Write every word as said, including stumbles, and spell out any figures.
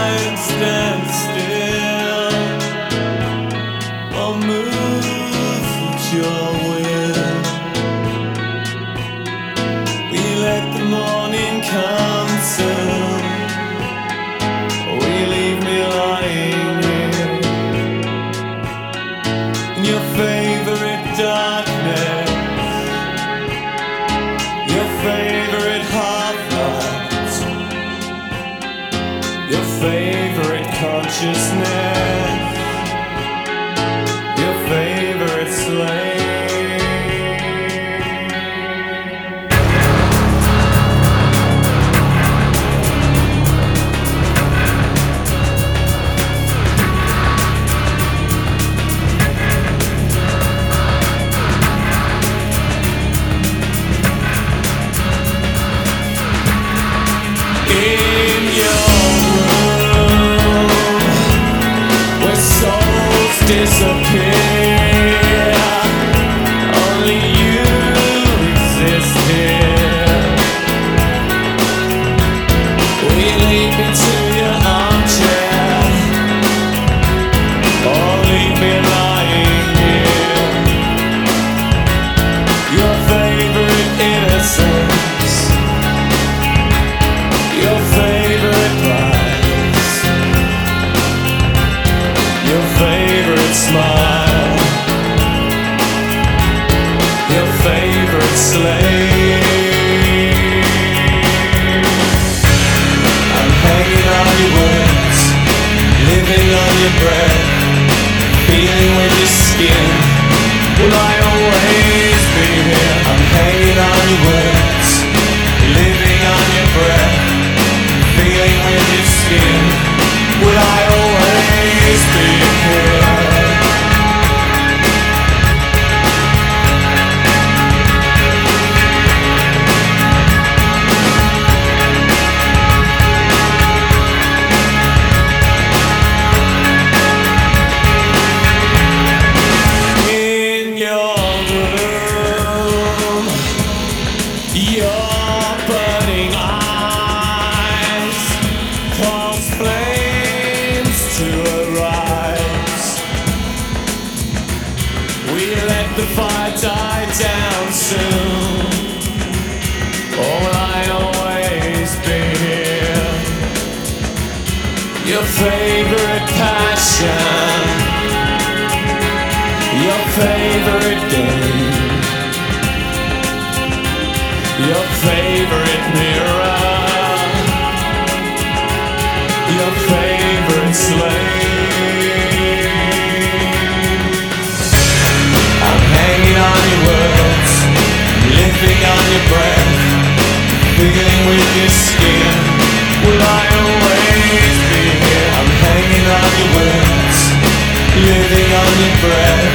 time stands still, I'll move with your will. We let the morning come soon, we leave me lying here in your favorite darkness, your favorite half-light, your favorite consciousness, your favorite slave. In your room, where souls disappear, only you exist here. We lead me to your armchair, or leave me lying here. Your favorite innocence, your favorite prize, your favorite smile, your favorite slave. I'm hanging on your words, living on your breath, feeling with your skin. Will I always be here? I'm hanging on your words, living on your breath, feeling with your skin. Will I always be here? In your room, your burning eyes cause flames to arise. We let the fire die down soon, or will I always be here? Your favorite passion, your favorite game, your favorite mirror, your favorite slave. I'm hanging on your words, living on your breath, feeling with your skin. Will I always be here? I'm hanging on your words, living on your breath,